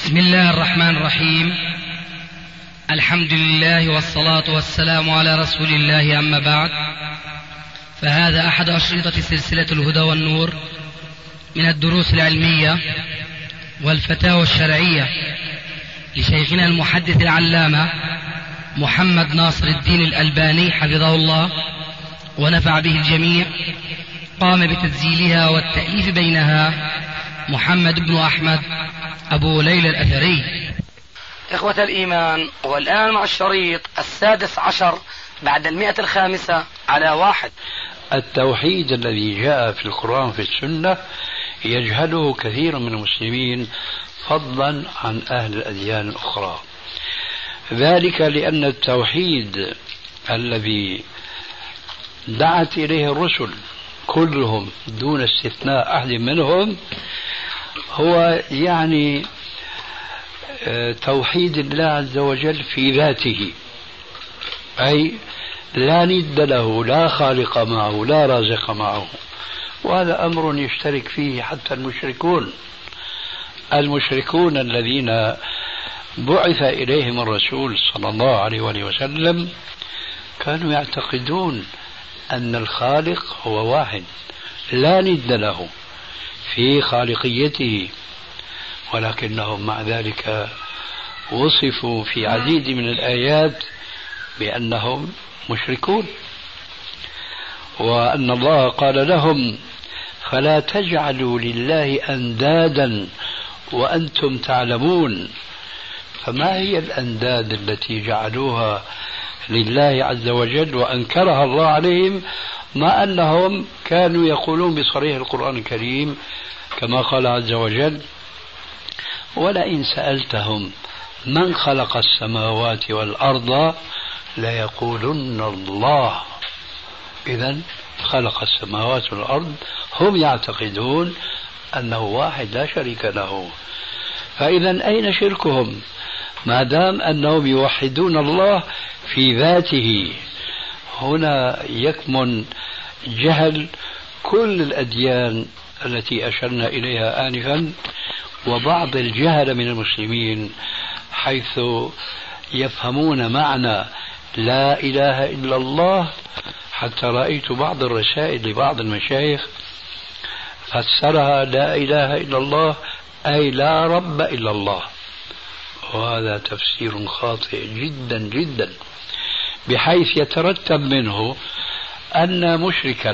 بسم الله الرحمن الرحيم. الحمد لله والصلاة والسلام على رسول الله، أما بعد، فهذا أحد أشرطة سلسلة الهدى والنور من الدروس العلمية والفتاوى الشرعية لشيخنا المحدث العلامة محمد ناصر الدين الألباني حفظه الله ونفع به الجميع. قام بتسجيلها والتأليف بينها محمد بن أحمد أبو ليلى الأثري. إخوة الإيمان، والآن مع الشريط 16 بعد 105 على 1. التوحيد الذي جاء في القرآن في السنة يجهله كثير من المسلمين فضلا عن أهل الأديان الأخرى، ذلك لأن التوحيد الذي دعت إليه الرسل كلهم دون استثناء أحد منهم هو يعني توحيد الله عز وجل في ذاته، أي لا ند له، لا خالق معه، لا رازق معه. وهذا أمر يشترك فيه حتى المشركون الذين بعث إليهم الرسول صلى الله عليه وسلم كانوا يعتقدون أن الخالق هو واحد لا ند له في خالقيته، ولكنهم مع ذلك وصفوا في عديد من الآيات بأنهم مشركون، وأن الله قال لهم: فلا تجعلوا لله أندادا وأنتم تعلمون. فما هي الأنداد التي جعلوها لله عز وجل وأنكرها الله عليهم، مع أنهم كانوا يقولون بصريح القرآن الكريم كما قال عز وجل: ولئن سألتهم من خلق السماوات والأرض ليقولن الله. إذن خلق السماوات والأرض، هم يعتقدون أنه واحد لا شريك له. فإذا أين شركهم ما دام أنهم يوحدون الله في ذاته؟ هنا يكمن جهل كل الأديان التي أشرنا إليها آنفا، وبعض الجهل من المسلمين، حيث يفهمون معنى لا إله إلا الله. حتى رأيت بعض الرسائل لبعض المشايخ فسرها لا إله إلا الله أي لا رب إلا الله، وهذا تفسير خاطئ جدا جدا، بحيث يترتب منه أن مشركا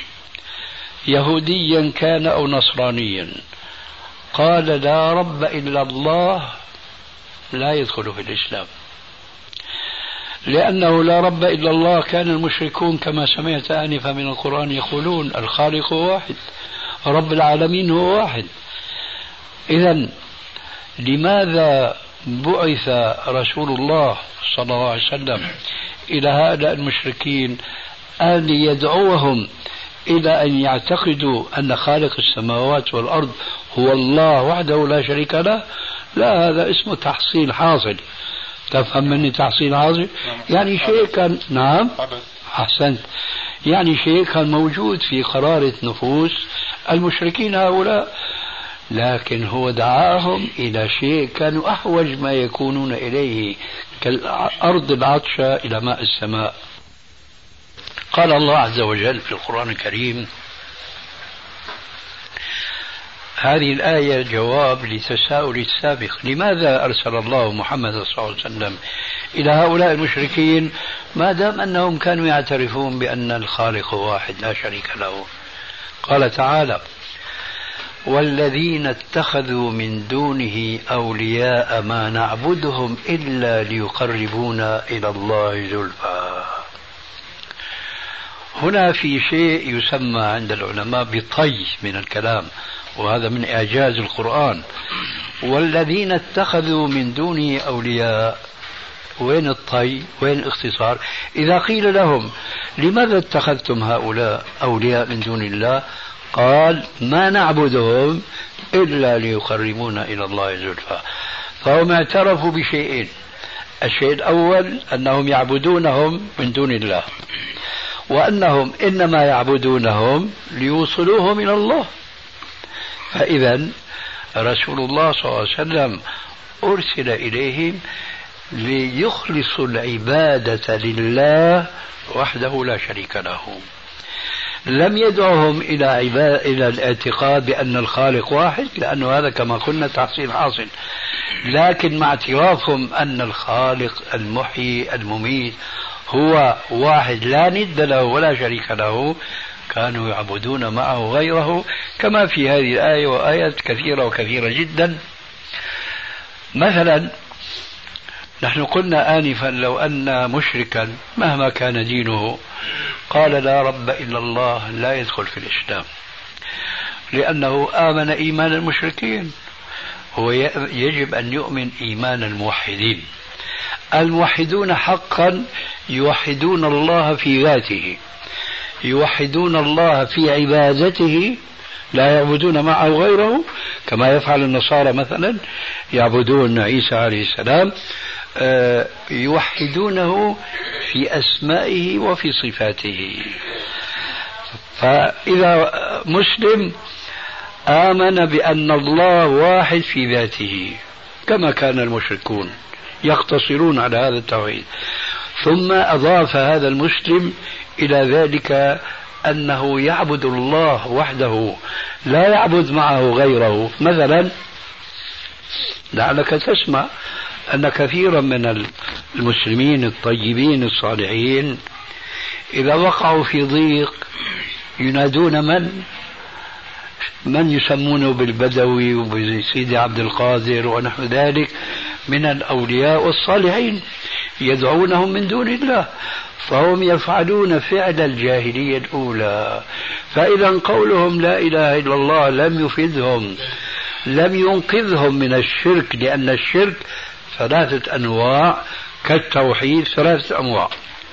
يهوديا كان أو نصرانيا قال لا رب إلا الله لا يدخل في الإسلام، لأنه لا رب إلا الله كان المشركون كما سمعت آنفا من القرآن يقولون الخالق هو واحد، رب العالمين هو واحد. إذن لماذا بعث رسول الله صلى الله عليه وسلم إلى هؤلاء المشركين أن يدعوهم إلى أن يعتقدوا أن خالق السماوات والأرض هو الله وحده لا شريك له؟ لا، هذا اسمه تحصيل حاصل. تفهم مني تحصيل حاصل؟ يعني شيء كان، نعم أحسنت، يعني شيء كان موجود في قرارة نفوس المشركين هؤلاء، لكن هو دعاهم إلى شيء كانوا أحوج ما يكونون إليه، كالأرض العطشة إلى ماء السماء. قال الله عز وجل في القرآن الكريم، هذه الآية جواب لتساؤل السابق: لماذا أرسل الله محمد صلى الله عليه وسلم إلى هؤلاء المشركين ما دام أنهم كانوا يعترفون بأن الخالق واحد لا شريك له؟ قال تعالى: والذين اتخذوا من دونه أولياء ما نعبدهم إلا ليقربونا إلى الله زلفى. هنا في شيء يسمى عند العلماء بطي من الكلام، وهذا من إعجاز القرآن. والذين اتخذوا من دونه أولياء، وين الطي؟ وين الاختصار؟ إذا قيل لهم لماذا اتخذتم هؤلاء أولياء من دون الله؟ قال: ما نعبدهم إلا ليقربونا إلى الله زلفى. فهم اعترفوا بشيئين: الشيء الأول أنهم يعبدونهم من دون الله، وأنهم إنما يعبدونهم ليوصلوهم إلى الله. فإذا رسول الله صلى الله عليه وسلم أرسل إليهم ليخلصوا العبادة لله وحده لا شريك له. لم يدعهم إلى الاعتقاد بأن الخالق واحد، لأنه هذا كما قلنا تحصيل حاصل، لكن مع اعترافهم أن الخالق المحيي المميت هو واحد لا ند له ولا شريك له، كانوا يعبدون معه غيره، كما في هذه الآية وآيات كثيرة وكثيرة جدا. مثلا نحن قلنا آنفا لو أن مشركا مهما كان دينه قال لا رب إلا الله لا يدخل في الإسلام، لأنه آمن إيمان المشركين. هو يجب أن يؤمن إيمان الموحدين. الموحدون حقا يوحدون الله في ذاته، يوحدون الله في عبادته، لا يعبدون معه غيره كما يفعل النصارى مثلا، يعبدون عيسى عليه السلام، يوحدونه في أسمائه وفي صفاته. فإذا مسلم آمن بأن الله واحد في ذاته كما كان المشركون يقتصرون على هذا التوحيد، ثم أضاف هذا المسلم إلى ذلك أنه يعبد الله وحده لا يعبد معه غيره. مثلا لعلك تسمع أن كثيرا من المسلمين الطيبين الصالحين إذا وقعوا في ضيق ينادون من يسمونه بالبدوي وبسيدي عبد القادر ونحو ذلك من الأولياء والصالحين، يدعونهم من دون الله، فهم يفعلون فعل الجاهلية الأولى. فإذا قولهم لا إله إلا الله لم يفيدهم، لم ينقذهم من الشرك، لأن الشرك ثلاثة أنواع كالتوحيد. ثلاثة أنواع: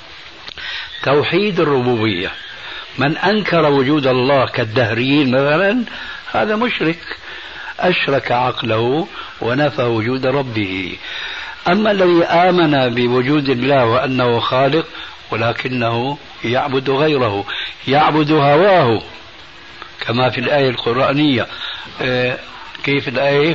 توحيد الربوبية، من أنكر وجود الله كالدهريين مثلا هذا مشرك، أشرك عقله ونفى وجود ربه. أما الذي آمن بوجود الله وأنه خالق ولكنه يعبد غيره، يعبد هواه، كما في الآية القرآنية. كيف الآية؟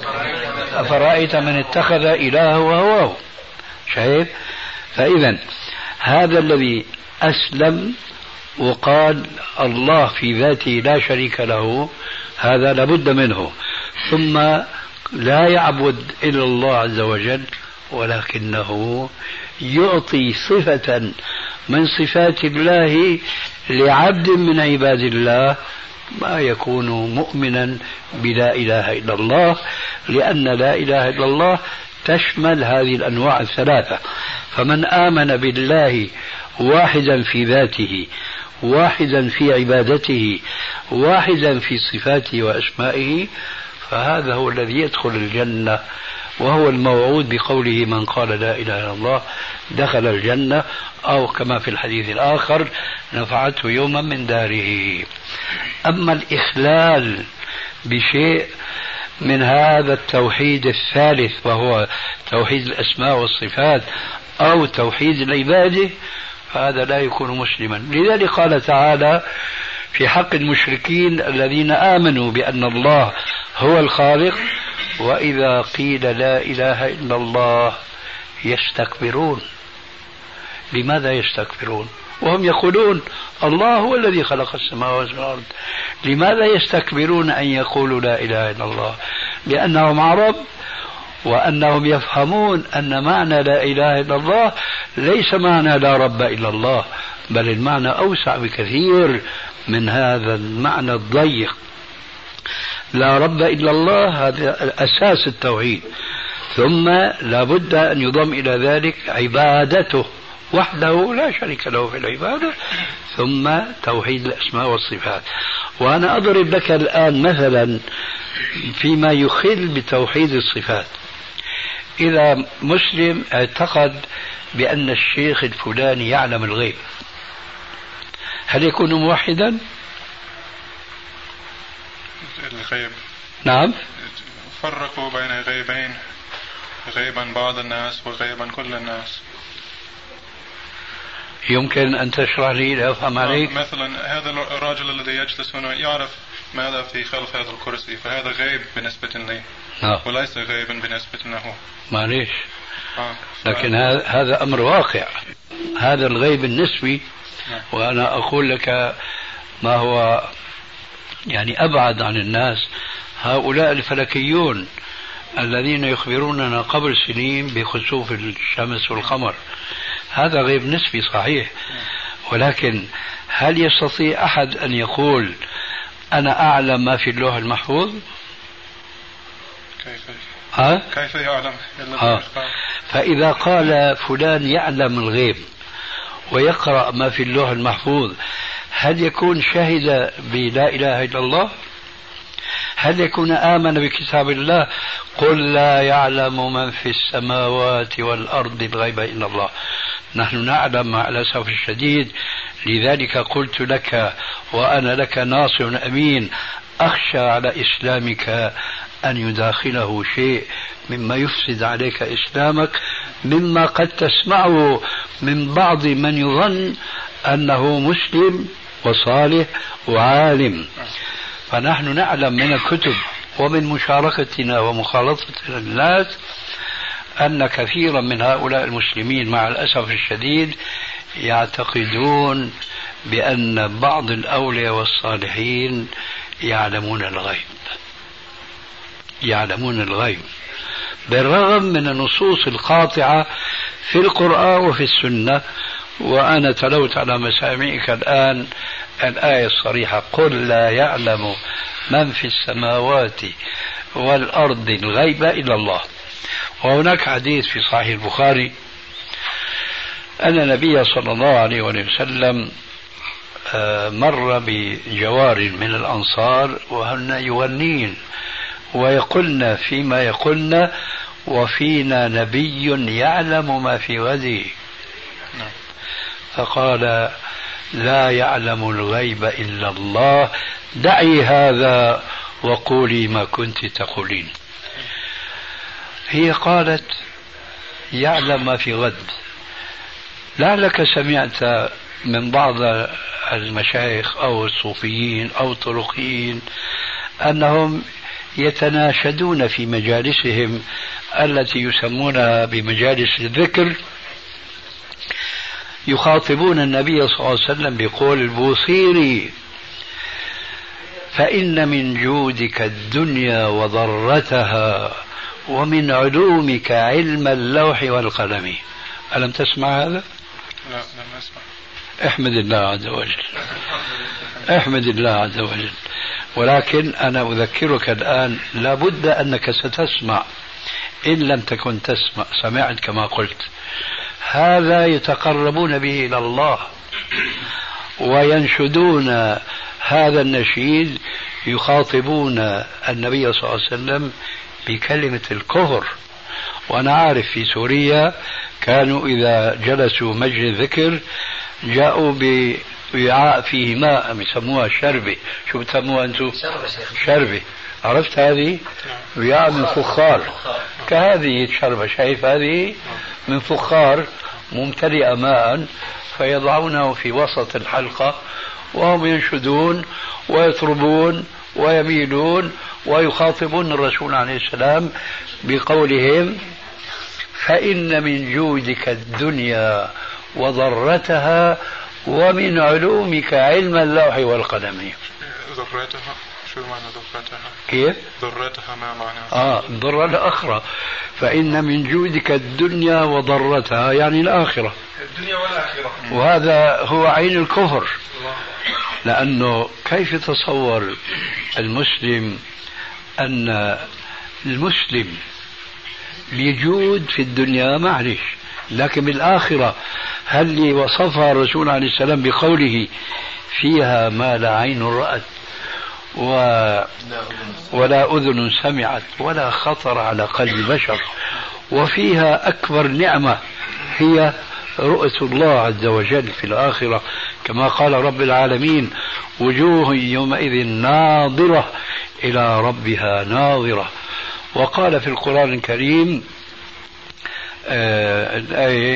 أفرأيت من اتخذ إلهه هواه. شايف؟ فإذا هذا الذي أسلم وقال الله في ذاته لا شريك له، هذا لابد منه، ثم لا يعبد إلا الله عز وجل، ولكنه يعطي صفة من صفات الله لعبد من عباد الله، ما يكون مؤمنا بلا إله إلا الله، لأن لا إله إلا الله تشمل هذه الأنواع الثلاثة. فمن آمن بالله واحدا في ذاته، واحدا في عبادته، واحدا في صفاته وأسمائه، فهذا هو الذي يدخل الجنة، وهو الموعود بقوله من قال لا إله إلا الله دخل الجنة، أو كما في الحديث الآخر نفعته يوما من داره. أما الإخلال بشيء من هذا التوحيد الثالث وهو توحيد الأسماء والصفات أو توحيد العبادة، فهذا لا يكون مسلما. لذلك قال تعالى في حق المشركين الذين آمنوا بأن الله هو الخالق: وإذا قيل لا إله إلا الله يستكبرون. لماذا يستكبرون وهم يقولون الله هو الذي خلق السماوات والأرض؟ لماذا يستكبرون أن يقولوا لا إله إلا الله؟ لأنهم عرب، وأنهم يفهمون أن معنى لا إله إلا الله ليس معنى لا رب إلا الله، بل المعنى أوسع بكثير من هذا المعنى الضيق. لا رب إلا الله هذا أساس التوحيد، ثم لا بد أن يضم إلى ذلك عبادته وحده لا شريك له في العبادة، ثم توحيد الأسماء والصفات. وأنا أضرب لك الآن مثلا فيما يخل بتوحيد الصفات. إذا مسلم اعتقد بأن الشيخ الفلاني يعلم الغيب، هل يكون موحدا؟ الغيب، نعم، فرقوا بين غيبين: غيبا بعض الناس وغيبا كل الناس. يمكن أن تشرح لي لأفهم عليك؟ مثلا هذا الرجل الذي يجلس هنا يعرف ماذا في خلف هذا الكرسي؟ فهذا غيب بالنسبة لي وليس غيبا بالنسبة له. معليش. لكن هذا أمر واقع، هذا الغيب النسبي. وأنا أقول لك ما هو يعني أبعد عن الناس، هؤلاء الفلكيون الذين يخبروننا قبل سنين بخسوف الشمس والقمر، هذا غيب نسبي صحيح، ولكن هل يستطيع أحد أن يقول أنا أعلم ما في اللوح المحفوظ؟ كيف يعلم؟ فإذا قال فلان يعلم الغيب ويقرأ ما في اللوح المحفوظ، هل يكون شهد بلا إله إلا الله؟ هل يكون آمن بكتاب الله؟ قل لا يعلم من في السماوات والأرض الغيب إلا الله. نحن نعلم مع الأسف الشديد، لذلك قلت لك وأنا لك ناصر أمين، أخشى على إسلامك أن يداخله شيء مما يفسد عليك إسلامك، مما قد تسمعه من بعض من يظن أنه مسلم وصالح وعالم. فنحن نعلم من الكتب ومن مشاركتنا ومخالطتنا الناس أن كثيرا من هؤلاء المسلمين مع الأسف الشديد يعتقدون بأن بعض الأولياء والصالحين يعلمون الغيب، يعلمون الغيب، بالرغم من النصوص القاطعة في القرآن وفي السنة. وأنا تلوت على مسامعك الآن الآية الصريحة: قل لا يعلم من في السماوات والأرض الغيب إلا الله. وهناك حديث في صحيح البخاري أن النبي صلى الله عليه وسلم مر بجوار من الأنصار وهن يغنين ويقولن فيما يقولن: وفينا نبي يعلم ما في غده. فقال: لا يعلم الغيب إلا الله، دعي هذا وقولي ما كنت تقولين. هي قالت: يعلم ما في غد. لعلك سمعت من بعض المشايخ أو الصوفيين أو الطرقيين أنهم يتناشدون في مجالسهم التي يسمونها بمجالس الذكر، يخاطبون النبي صلى الله عليه وسلم بقول البوصيري: فإن من جودك الدنيا وضرتها ومن علومك علم اللوح والقلم. ألم تسمع هذا؟ لا، لم أسمع. احمد الله عز وجل، احمد الله عز وجل. ولكن أنا أذكرك الآن لابد أنك ستسمع، إن لم تكن تسمع سمعت كما قلت. هذا يتقربون به إلى الله وينشدون هذا النشيد، يخاطبون النبي صلى الله عليه وسلم بكلمة الكفر. وأنا عارف في سوريا كانوا إذا جلسوا مجلس ذكر جاءوا بوعاء فيه ماء يسموها شربة. شو بتسموها أنتم؟ شربة. عرفت هذه؟ وعاء من فخار كهذه الشربة، شايف هذه من فخار ممتلئة ماء، فيضعونه في وسط الحلقة وهم ينشدون ويطربون ويميلون ويخاطبون الرسول عليه السلام بقولهم: فإن من جودك الدنيا وضرتها ومن علومك علم اللوح والقلم. ضرتها شو معنى ضرتها؟ كيف؟ ضرتها ما معنى؟ ضر الآخرة. فإن من جودك الدنيا وضرتها يعني الآخرة، الدنيا والآخرة. وهذا هو عين الكفر. لأنه كيف يتصور المسلم أن المسلم بيجود في الدنيا معلش، لكن بالآخرة هل اللي وصفها الرسول عليه السلام بقوله: فيها ما لا عين رأت ولا أذن سمعت ولا خطر على قلب بشر، وفيها أكبر نعمة هي رؤية الله عز وجل في الآخرة، كما قال رب العالمين: وجوه يومئذ ناظرة إلى ربها ناظرة. وقال في القرآن الكريم الآية: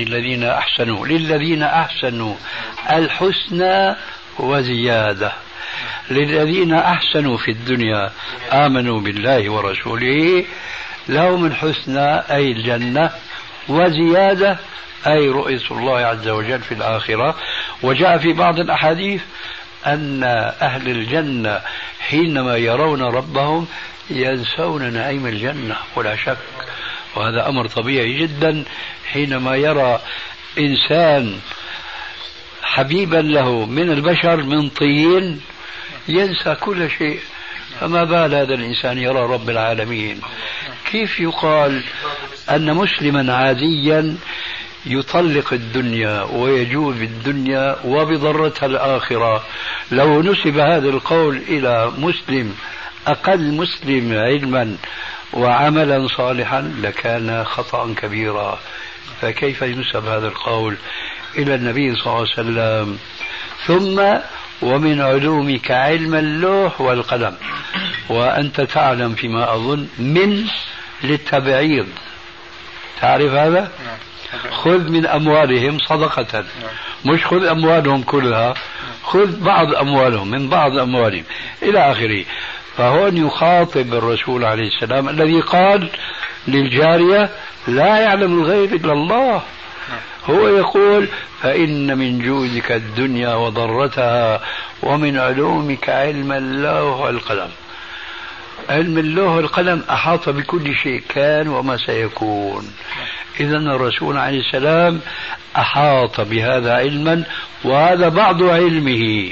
للذين أحسنوا الحسنى وزيادة. للذين أحسنوا في الدنيا آمنوا بالله ورسوله لهم الحسنى أي الجنة وزيادة أي رؤية الله عز وجل في الآخرة. وجاء في بعض الأحاديث أن أهل الجنة حينما يرون ربهم ينسون نعيم الجنة ولا شك، وهذا أمر طبيعي جدا. حينما يرى إنسان حبيبا له من البشر من طين ينسى كل شيء، فما بال هذا الإنسان يرى رب العالمين؟ كيف يقال أن مسلما عاديا يطلق الدنيا ويجوز بالدنيا وبضرتها الآخرة؟ لو نسب هذا القول إلى مسلم أقل مسلم علما وعملا صالحا لكان خطأ كبيرا، فكيف ينسب هذا القول إلى النبي صلى الله عليه وسلم؟ ثم ومن علومك علم اللوح والقلم، وأنت تعلم فيما أظن من للتبعيض، تعرف هذا؟ خذ من أموالهم صدقة، مش خذ أموالهم كلها، خذ بعض أموالهم من بعض أموالهم إلى آخره. فهون يخاطب الرسول عليه السلام الذي قال للجارية لا يعلم الغيب إلا الله، هو يقول فإن من جودك الدنيا وضرتها ومن علومك علم اللوح والقلم. علم اللوح والقلم أحاط بكل شيء كان وما سيكون. إذن الرسول عليه السلام أحاط بهذا علما، وهذا بعض علمه،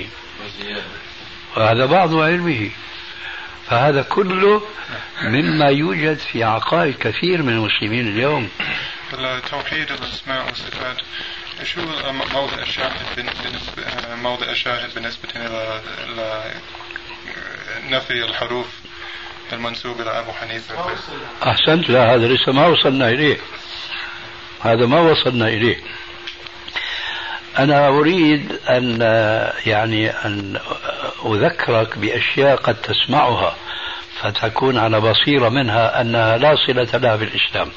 فهذا كله مما يوجد في عقائد كثير من المسلمين اليوم. توحيد الأسماء والصفات شو موضع الشاهد بالنسبة إلى نفي الحروف المنسوب إلى أبو حنيفة؟ أحسنت، لا هذا لسه ما وصلنا إليه، هذا ما وصلنا إليه. أنا أريد أن أذكرك بأشياء قد تسمعها فتكون على بصيرة منها أنها لا صلة لها بالإسلام.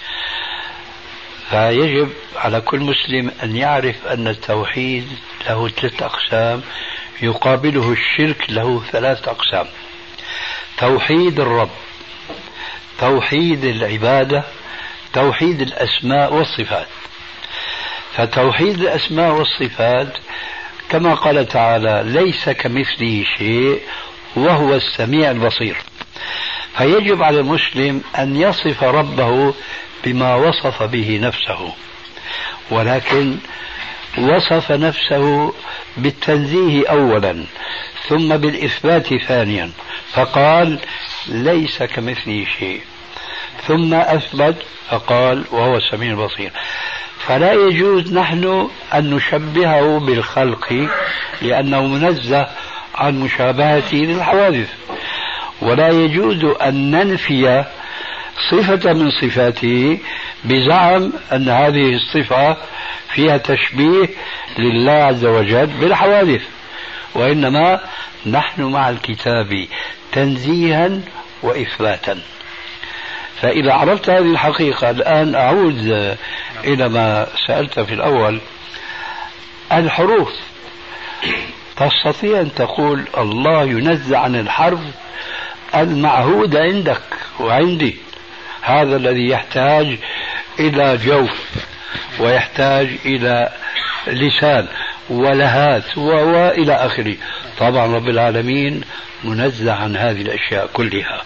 فيجب على كل مسلم أن يعرف أن التوحيد له 3 أقسام، يقابله الشرك له 3 أقسام: توحيد الرب، توحيد العبادة، توحيد الأسماء والصفات. فتوحيد الأسماء والصفات كما قال تعالى ليس كمثله شيء وهو السميع البصير، فيجب على المسلم أن يصف ربه بما وصف به نفسه، ولكن وصف نفسه بالتنزيه أولا ثم بالإثبات ثانيا، فقال ليس كمثله شيء، ثم أثبت فقال وهو السميع البصير. فلا يجوز نحن أن نشبهه بالخلق لأنه منزه عن مشابهته للحوادث، ولا يجوز أن ننفي صفة من صفاته بزعم أن هذه الصفة فيها تشبيه لله عز وجل بالحوادث، وإنما نحن مع الكتاب تنزيها وإثباتا. فإذا عرفت هذه الحقيقة، الآن أعود إلى ما سألت في الأول. الحروف تستطيع أن تقول الله ينزع عن الحرف المعهود عندك وعندي، هذا الذي يحتاج إلى جوف ويحتاج إلى لسان ولهات وإلى آخره. طبعا رب العالمين منزع عن هذه الأشياء كلها.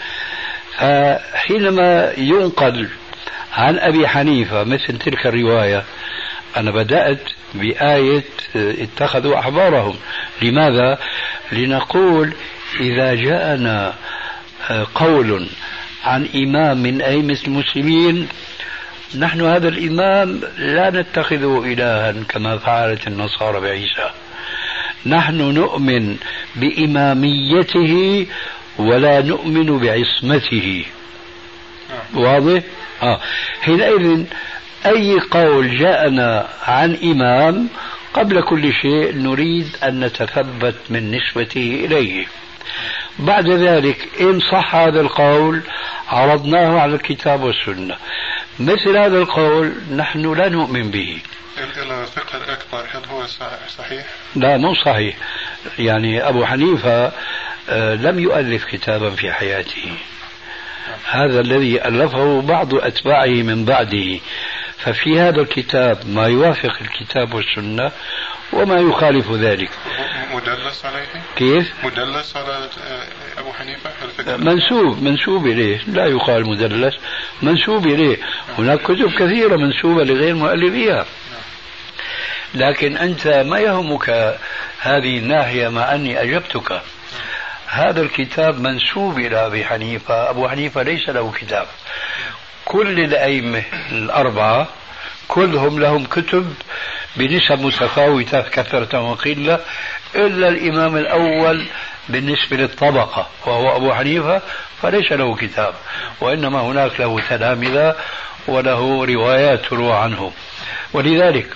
فحينما ينقل عن أبي حنيفة مثل تلك الرواية، أنا بدأت بآية اتخذوا أحبارهم. لماذا؟ لنقول إذا جاءنا قول عن إمام من أئمة المسلمين، نحن هذا الإمام لا نتخذه إلها كما فعلت النصارى بعيسى، نحن نؤمن بإماميته ولا نؤمن بعصمته. واضح؟ حينئذ أي قول جاءنا عن إمام قبل كل شيء نريد أن نتثبت من نسبته إليه. بعد ذلك إن صح هذا القول عرضناه على الكتاب والسنة، مثل هذا القول نحن لا نؤمن به. الفقه الأكبر هل هو صحيح؟ لا مو صحيح، يعني أبو حنيفة لم يؤلف كتابا في حياته، هذا الذي ألفه بعض أتباعه من بعده، ففي هذا الكتاب ما يوافق الكتاب والسنة وما يخالف ذلك. مدلس عليه؟ كيف؟ مدلس على أبو حنيفة؟ منسوب إليه، لا يقال مدلس، منسوب إليه. هناك كتب كثيرة منسوبة لغير مؤلفيها، لكن أنت ما يهمك هذه الناحية مع أني أجبتك. هذا الكتاب منسوب إلى أبي حنيفة، أبو حنيفة ليس له كتاب. كل الأئمة الأربعة كلهم لهم كتب بنسب متفاوتة كثرة وقلة، إلا الإمام الأول بالنسبة للطبقة وهو أبو حنيفة فليس له كتاب، وإنما هناك له تلامذة وله روايات تروى عنه. ولذلك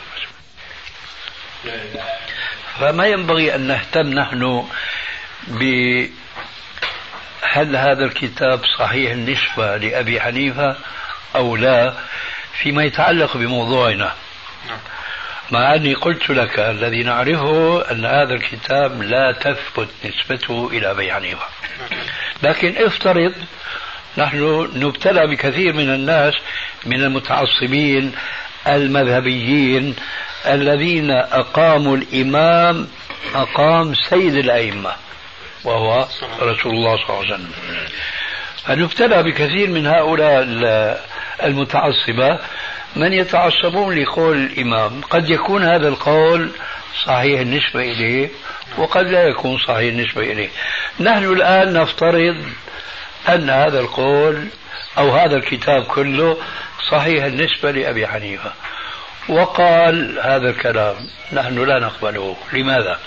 فما ينبغي أن نهتم نحن هل هذا الكتاب صحيح النسبة لأبي حنيفة أو لا فيما يتعلق بموضوعنا، مع أني قلت لك الذي نعرفه أن هذا الكتاب لا تثبت نسبته إلى أبي حنيفة. لكن افترض نحن نبتلى بكثير من الناس من المتعصبين المذهبيين الذين أقاموا الإمام أقام سيد الأئمة وهو رسول الله صلى الله عليه وسلم، فنبتلى بكثير من هؤلاء المتعصبة من يتعصبون لقول الإمام. قد يكون هذا القول صحيح النسبة إليه وقد لا يكون صحيح النسبة إليه. نحن الآن نفترض أن هذا القول أو هذا الكتاب كله صحيح النسبة لأبي حنيفة، وقال هذا الكلام، نحن لا نقبله. لماذا؟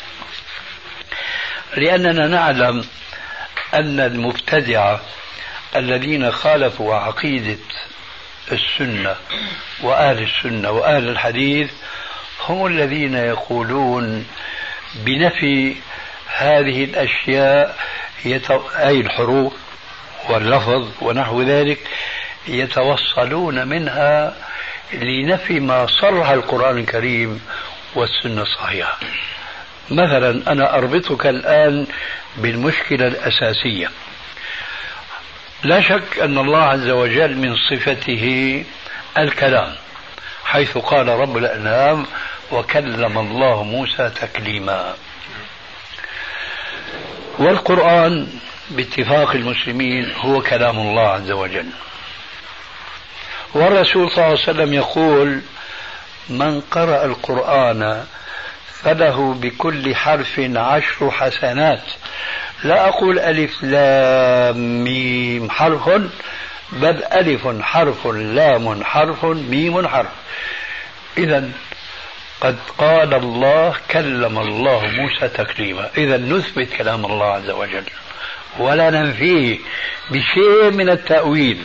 لأننا نعلم أن المبتدعة الذين خالفوا عقيدة السنة وأهل السنة وأهل الحديث هم الذين يقولون بنفي هذه الأشياء، أي الحروف واللفظ ونحو ذلك، يتوصلون منها لنفي ما صرح القرآن الكريم والسنة الصحيحة. مثلا أنا أربطك الآن بالمشكلة الأساسية. لا شك أن الله عز وجل من صفته الكلام، حيث قال رب الأنعام وكلم الله موسى تكليما. والقرآن باتفاق المسلمين هو كلام الله عز وجل. والرسول صلى الله عليه وسلم يقول من قرأ القرآن فله بكل حرف 10 حسنات. لا أقول ألف لام ميم حرف، بل ألف حرف لام حرف ميم حرف. إذن قد قال الله كلم الله موسى تكليما. إذن نثبت كلام الله عز وجل ولا ننفيه بشيء من التأويل،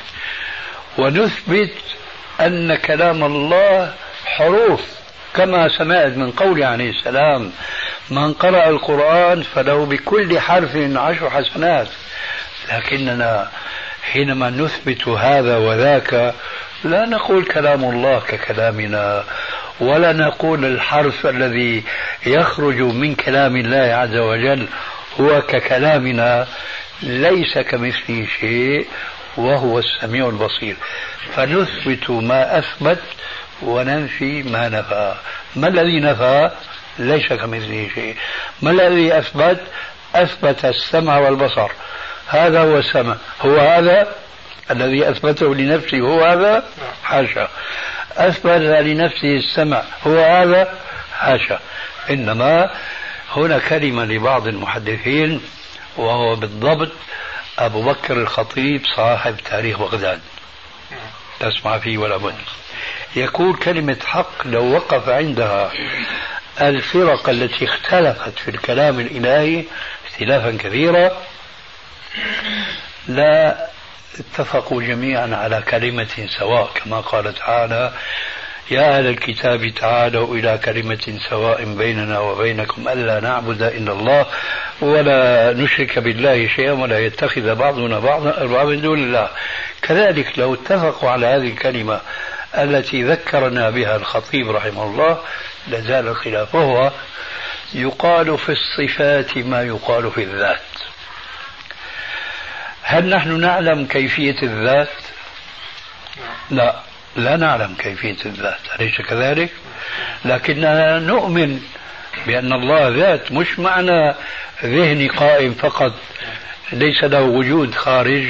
ونثبت أن كلام الله حروف كما سمعت من قول عليه السلام من قرأ القرآن فله بكل حرف 10 حسنات. لكننا حينما نثبت هذا وذاك لا نقول كلام الله ككلامنا، ولا نقول الحرف الذي يخرج من كلام الله عز وجل هو ككلامنا، ليس كمثله شيء وهو السميع البصير. فنثبت ما أثبت وننفي ما نفى. ما الذي نفى؟ ليس كمثله شيء. ما الذي أثبت؟ أثبت السمع والبصر. هذا هو السمع، هو هذا الذي أثبته لنفسه، هو هذا؟ حاشا. أثبت لنفسه السمع، هو هذا؟ حاشا. إنما هنا كلمة لبعض المحدثين وهو بالضبط أبو بكر الخطيب صاحب تاريخ بغداد، تسمع فيه ولا بد، يقول كلمة حق لو وقف عندها الفرق التي اختلفت في الكلام الإلهي اختلافا كثيرا لا اتفقوا جميعا على كلمة سواء، كما قال تعالى يا أهل الكتاب تعالوا إلى كلمة سواء بيننا وبينكم ألا نعبد إلا الله ولا نشرك بالله شيئا ولا يتخذ بعضنا بعضا أربابا من دون الله. كذلك لو اتفقوا على هذه الكلمة التي ذكرنا بها الخطيب رحمه الله لزال الخلاف. وهو يقال في الصفات ما يقال في الذات. هل نحن نعلم كيفية الذات؟ لا نعلم كيفية الذات، أليس كذلك؟ لكننا نؤمن بأن الله ذات، مش معنى ذهني قائم فقط ليس له وجود خارج.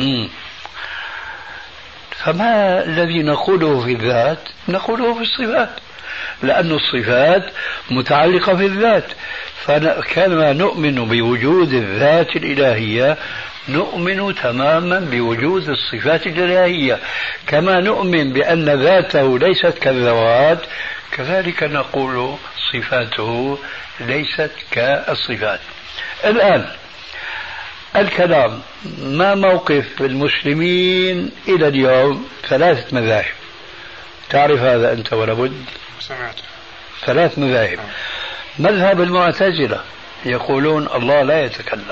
فما الذي نقوله في الذات نقوله في الصفات، لأن الصفات متعلقة في الذات. فكما نؤمن بوجود الذات الإلهية نؤمن تماما بوجود الصفات الإلهية، كما نؤمن بأن ذاته ليست كالذوات كذلك نقول صفاته ليست كالصفات. الآن الكلام، ما موقف المسلمين إلى اليوم؟ 3 مذاهب، تعرف هذا أنت ولا بد؟ سمعت 3 مذاهب. مذهب المعتزلة يقولون الله لا يتكلم.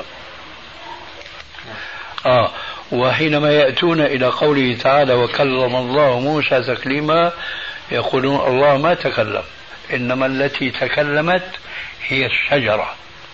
وحينما يأتون إلى قوله تعالى وكلم الله موسى تكليما يقولون الله ما تكلم، إنما التي تكلمت هي الشجرة.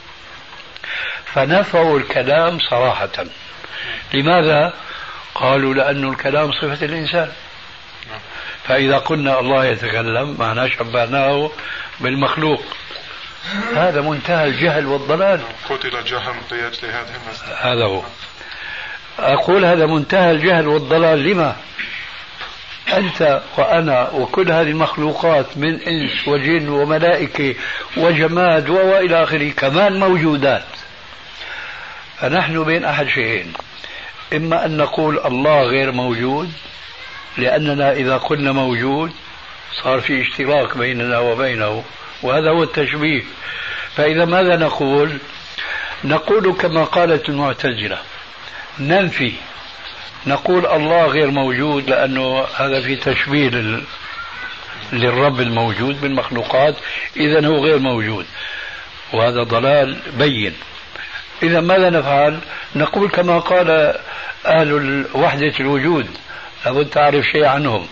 فنفوا الكلام صراحة. لماذا؟ قالوا لأن الكلام صفة الإنسان، فإذا قلنا الله يتكلم معناه شبهناه بالمخلوق. هذا منتهى الجهل والضلال. قتل جهم لأجل هذه المسألة. هذا هو، أقول هذا منتهى الجهل والضلال. لما؟ أنت وأنا وكل هذه المخلوقات من إنس وجن وملائكة وجماد وإلى آخره كمان موجودات. فنحن بين أحد شيئين، إما أن نقول الله غير موجود، لأننا إذا قلنا موجود صار في اشتراك بيننا وبينه، وهذا هو التشبيه. فإذا ماذا نقول؟ نقول كما قالت المعتزلة، ننفي، نقول الله غير موجود لأنه هذا في تشبيه للرب الموجود بالمخلوقات، إذن هو غير موجود، وهذا ضلال بين. إذا ماذا نفعل؟ نقول كما قال أهل وحدة الوجود، لابد تعرف شيء عنهم.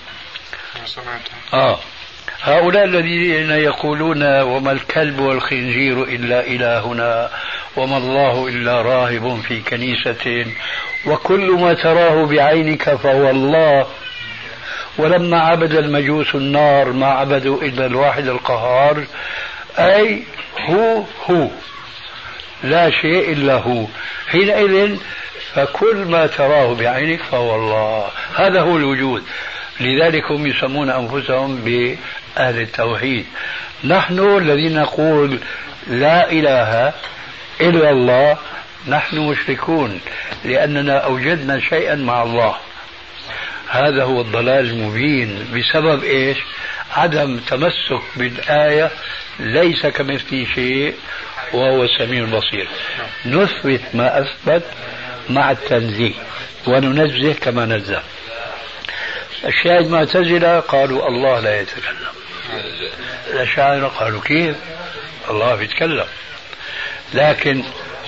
هؤلاء الذين يقولون وما الكلب والخنزير إلا إلهنا وما الله إلا راهب في كنيسة وكل ما تراه بعينك فهو الله، ولما عبد المجوس النار ما عبدوا إلا الواحد القهار، أي هو لا شيء إلا هو، حينئذ فكل ما تراه بعينك فهو الله. هذا هو الوجود. لذلك هم يسمون أنفسهم بأهل التوحيد. نحن الذين نقول لا إله إلا الله نحن مشركون، لأننا أوجدنا شيئا مع الله. هذا هو الضلال المبين. بسبب إيش؟ عدم تمسك بالآية ليس كمثله شيء وهو السميع البصير. نثبت ما أثبت مع التنزيه وننزه كما نزه. الشاهد معتزلة قالوا الله لا يتكلم، الأشاعرة قالوا كيف الله بيتكلم، لكن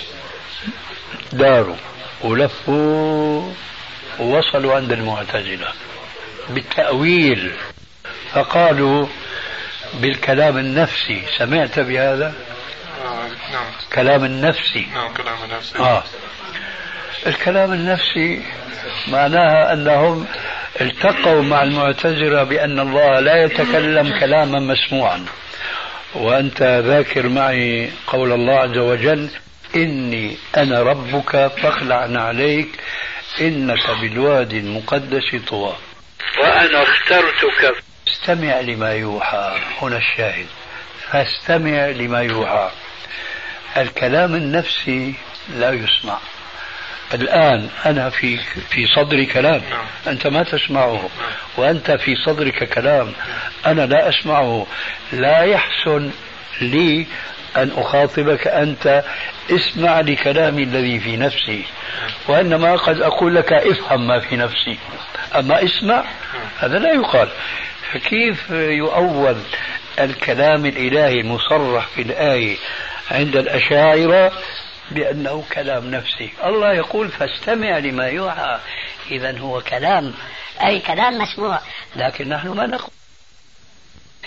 داروا ولفوا ووصلوا عند المعتزلة بالتأويل، فقالوا بالكلام النفسي. سمعت بهذا؟ نعم. كلام النفسي. نعم كلام النفسي. الكلام النفسي معناها أنهم التقوا مع المعتزلة بأن الله لا يتكلم كلاما مسموعا. وأنت ذاكر معي قول الله عز وجل إني أنا ربك فاخلع عليك إنك بالوادي المقدس طوى وأنا اخترتك فاستمع لما يوحى. هنا الشاهد، فاستمع لما يوحى. الكلام النفسي لا يسمع. الآن أنا في صدري كلام أنت ما تسمعه، وأنت في صدرك كلام أنا لا أسمعه. لا يحسن لي أن أخاطبك أنت اسمع لكلامي الذي في نفسي، وإنما قد أقول لك افهم ما في نفسي، أما اسمع هذا لا يقال. فكيف يؤول الكلام الإلهي المصرح في الآية عند الأشاعرة بأنه كلام نفسي؟ الله يقول فاستمع لما يوحى، إذن هو كلام، أي كلام مسموع، لكن نحن ما نقول.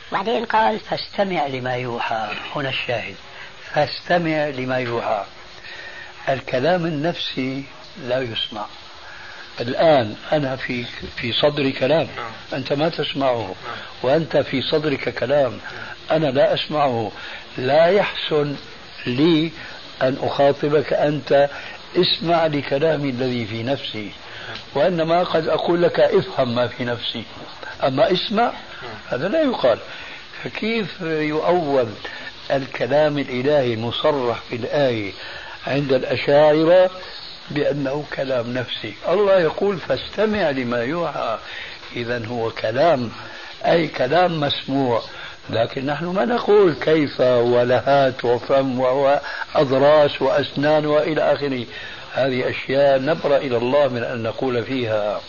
وبعدين قال فاستمع لما يوحى. هنا الشاهد، فاستمع لما يوحى. الكلام النفسي لا يسمع. الآن أنا في صدري كلام أنت ما تسمعه، وأنت في صدرك كلام أنا لا أسمعه. لا يحسن لي أن أخاطبك أنت اسمع لكلامي الذي في نفسي، وإنما قد أقول لك افهم ما في نفسي، أما اسمع هذا لا يقال. فكيف يؤول الكلام الإلهي المصرح في الآية عند الأشاعرة بأنه كلام نفسي؟ الله يقول فاستمع لما يوحى، إذن هو كلام، أي كلام مسموع. لكن نحن ما نقول كيف ولهات وفم وأضراس وأسنان وإلى آخره. هذه أشياء نبرأ إلى الله من أن نقول فيها.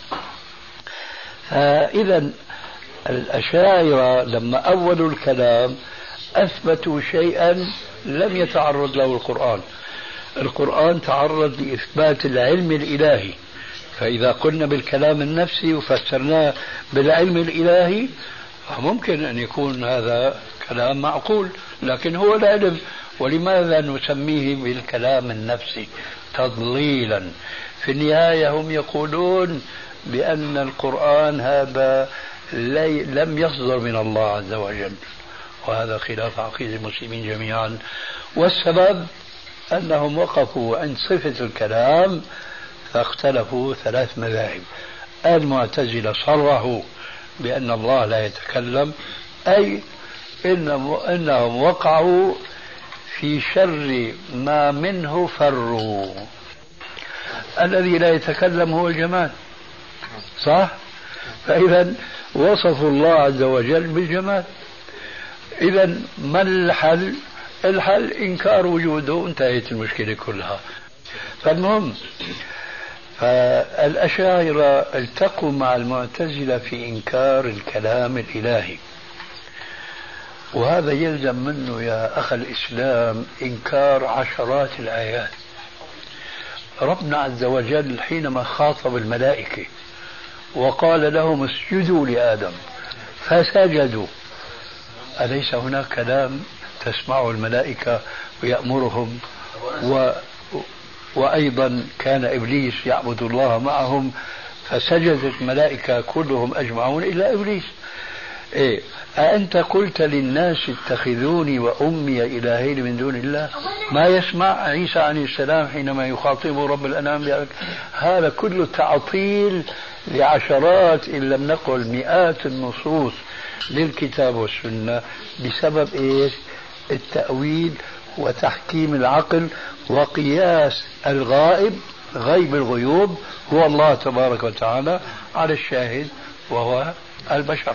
فإذا الأشاعرة لما أولوا الكلام أثبتوا شيئا لم يتعرض له القرآن. القرآن تعرض لإثبات العلم الإلهي، فإذا قلنا بالكلام النفسي وفسرناه بالعلم الإلهي ممكن أن يكون هذا كلام معقول، لكن هو العلم. ولماذا نسميه بالكلام النفسي؟ تضليلا. في النهاية هم يقولون بأن القرآن هذا لم يصدر من الله عز وجل، وهذا خلاف عقيدة المسلمين جميعا. والسبب أنهم وقفوا عند صفة الكلام فاختلفوا 3 مذاهب. المعتزلة صرحوا بأن الله لا يتكلم، أي إنهم وقعوا في شر ما منه فروا. الذي لا يتكلم هو الجمال، صح؟ فإذا وصفوا الله عز وجل بالجمال. إذا ما الحل؟ الحل إنكار وجوده، انتهت المشكلة كلها. فالمهم فالأشاعرة التقوا مع المعتزلة في إنكار الكلام الإلهي، وهذا يلزم منه يا أخ الإسلام إنكار عشرات الآيات. ربنا عز وجل حينما خاطب الملائكة وقال لهم اسجدوا لآدم فسجدوا، أليس هناك كلام تسمعه الملائكة ويأمرهم؟ وأيضا كان إبليس يعبد الله معهم فسجدت الملائكة كلهم أجمعون إلا إبليس. إيه؟ أأنت قلت للناس اتخذوني وأمي إلهين من دون الله؟ ما يسمع عيسى عليه السلام حينما يخاطبه رب الأنام؟ هذا كله تعطيل لعشرات إن لم نقل مئات النصوص للكتاب والسنة بسبب إيش؟ التأويل وتحكيم العقل وقياس الغائب، غيب الغيوب هو الله تبارك وتعالى، على الشاهد وهو البشر.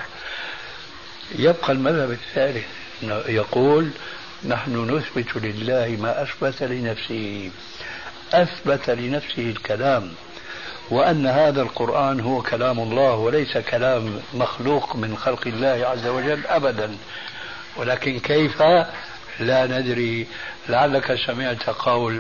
يبقى المذهب الثالث يقول نحن نثبت لله ما أثبت لنفسه، أثبت لنفسه الكلام، وأن هذا القرآن هو كلام الله وليس كلام مخلوق من خلق الله عز وجل أبدا. ولكن كيف لا ندري. لعلك سمعت قول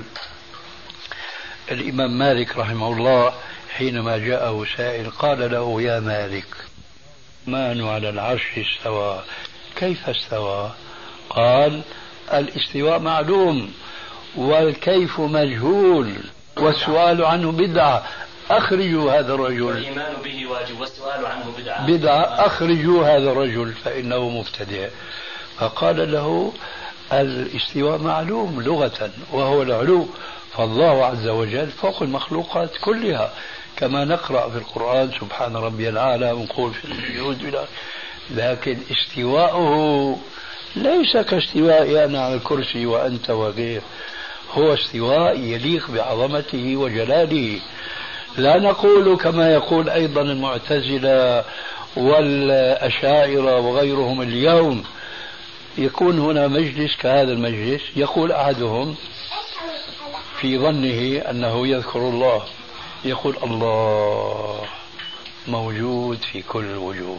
الإمام مالك رحمه الله حينما جاءه سائل قال له يا مالك من على العرش استوى، كيف استوى؟ قال الاستواء معلوم والكيف مجهول والسؤال عنه بدعة، أخرجوا هذا الرجل. والإيمان به واجب والسؤال عنه بدعة، أخرجوا هذا الرجل فإنه مبتدع. فقال له الاستواء معلوم لغة وهو العلو، فالله عز وجل فوق المخلوقات كلها، كما نقرأ في القرآن سبحان ربي الأعلى ونقول في السجود، لكن استواءه ليس كاستواء أنا على الكرسي وأنت وغير، هو استواء يليق بعظمته وجلاله. لا نقول كما يقول أيضا المعتزلة والأشاعرة وغيرهم اليوم. يكون هنا مجلس كهذا المجلس، يقول أحدهم في ظنه أنه يذكر الله، يقول الله موجود في كل وجود،